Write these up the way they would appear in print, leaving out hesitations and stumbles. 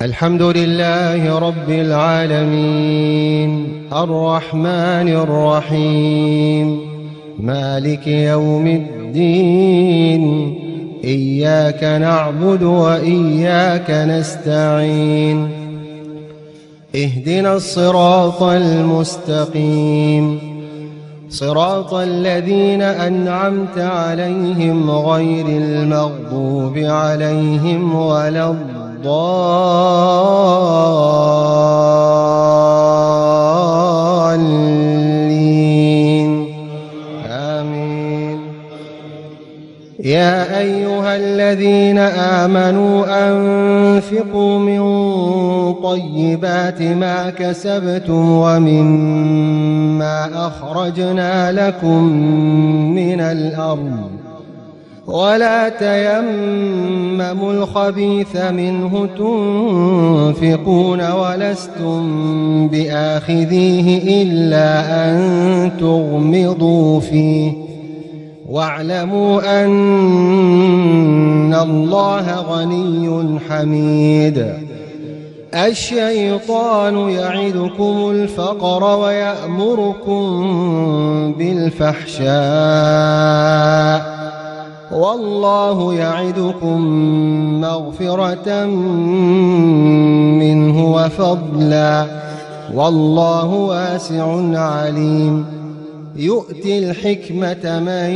الحمد لله رب العالمين الرحمن الرحيم مالك يوم الدين إياك نعبد وإياك نستعين اهدنا الصراط المستقيم صراط الذين أنعمت عليهم غير المغضوب عليهم ولا الضالين آمين. يا أيها الذين آمنوا أنفقوا من طيبات ما كسبتم ومما أخرجنا لكم من الأرض ولا تيمموا الخبيث منه تنفقون ولستم بآخذيه إلا أن تغمضوا فيه واعلموا أن الله غني حميد. الشيطان يعدكم الفقر ويأمركم بالفحشاء والله يعدكم مغفرة منه وفضلا والله واسع عليم. يؤتي الحكمة من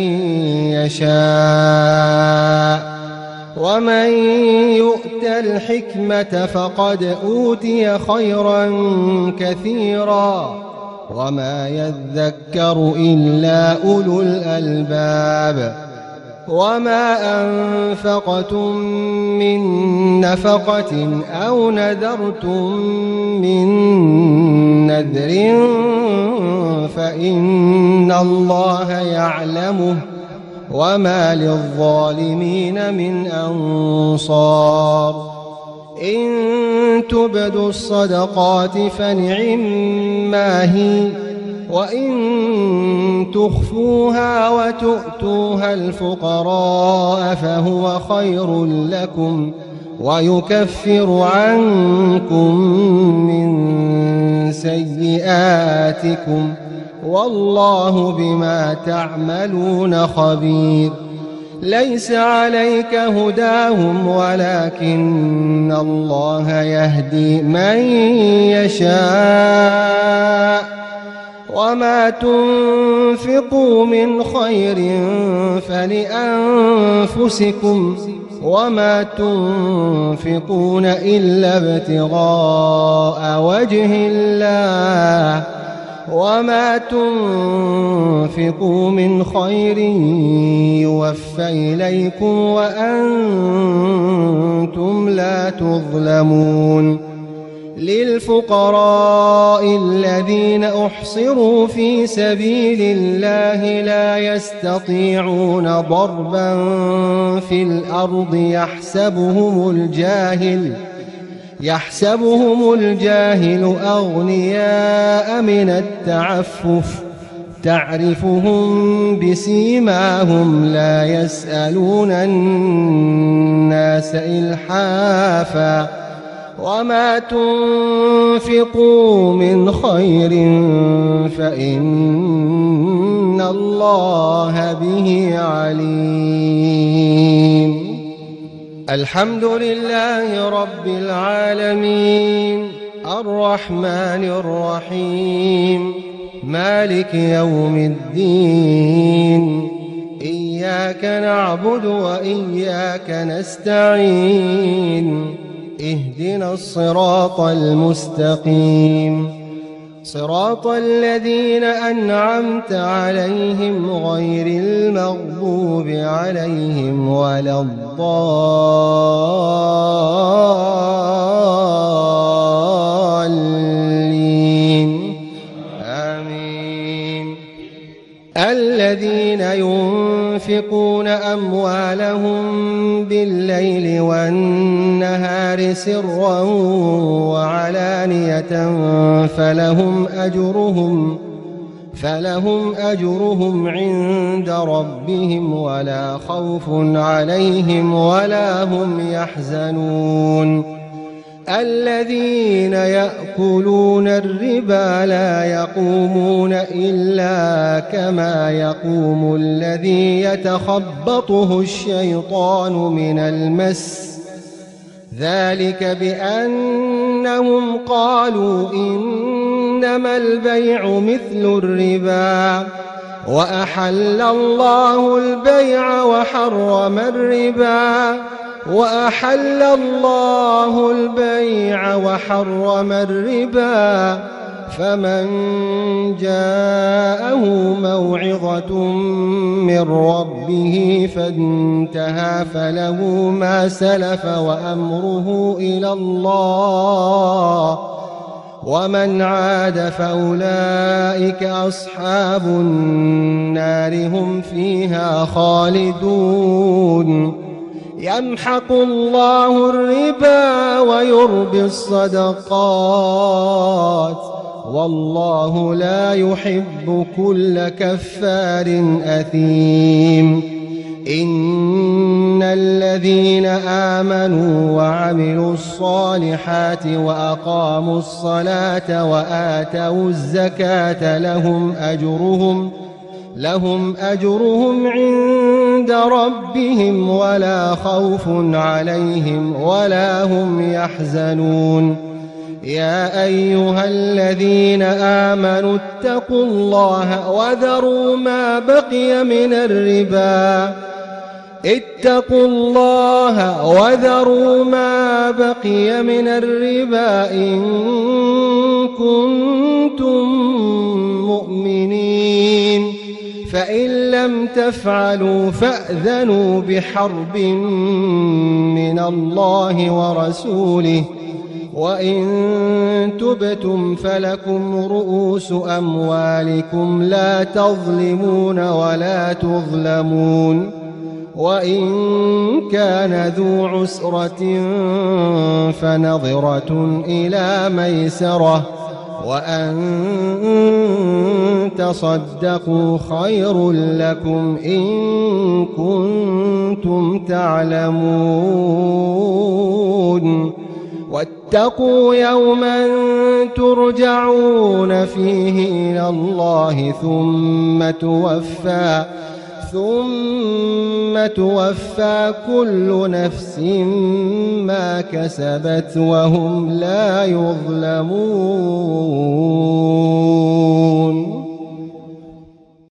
يشاء ومن يؤت الحكمة فقد أوتي خيرا كثيرا وما يذكر إلا أولو الألباب. وما أنفقتم من نفقة أو نذرتم من نذر فإن الله يعلمه وما للظالمين من أنصار. إن تبدوا الصدقات فنعما هي وإن تخفوها وتؤتوها الفقراء فهو خير لكم ويكفر عنكم من سيئاتكم والله بما تعملون خبير. ليس عليك هداهم ولكن الله يهدي من يشاء وما تنفقوا من خير فلأنفسكم وما تنفقون إلا ابتغاء وجه الله وما تنفقوا من خير يوفى إليكم وأنتم لا تظلمون. للفقراء الذين أحصروا في سبيل الله لا يستطيعون ضربا في الأرض يحسبهم الجاهل أغنياء من التعفف تعرفهم بسيماهم لا يسألون الناس إلحافا وما تنفقوا من خير فإن الله به عليم. الحمد لله رب العالمين الرحمن الرحيم مالك يوم الدين إياك نعبد وإياك نستعين اهدنا الصراط المستقيم صراط الذين أنعمت عليهم غير المغضوب عليهم ولا الضالين آمين. الذين ينفقون أموالهم بالليل والنهار سرا وعلانية فلهم أجرهم عند ربهم ولا خوف عليهم ولا هم يحزنون. الذين يأكلون الربا لا يقومون إلا كما يقوم الذي يتخبطه الشيطان من المس، ذلك بأنهم قالوا إنما البيع مثل الربا وأحل الله البيع وحرم الربا فمن جاءه موعظة من ربه فانتهى فله ما سلف وأمره إلى الله ومن عاد فأولئك أصحاب النار هم فيها خالدون. يمحق الله الربا ويربي الصدقات والله لا يحب كل كفار أثيم. إن الذين آمنوا وعملوا الصالحات وأقاموا الصلاة وآتوا الزكاة لهم أجرهم عند ربهم ولا خوف عليهم ولا هم يحزنون. يا أيها الذين آمنوا اتقوا الله وذروا ما بقي من الربا إن كنتم مؤمنين، فإن لم تفعلوا فأذنوا بحرب من الله ورسوله، وإن تبتم فلكم رؤوس أموالكم لا تظلمون ولا تظلمون. وإن كان ذو عسرة فنظرة إلى ميسرة وأن تصدقوا خير لكم إن كنتم تعلمون. واتقوا يوما ترجعون فيه إلى الله ثم توفى كل نفس ما كسبت وهم لا يظلمون.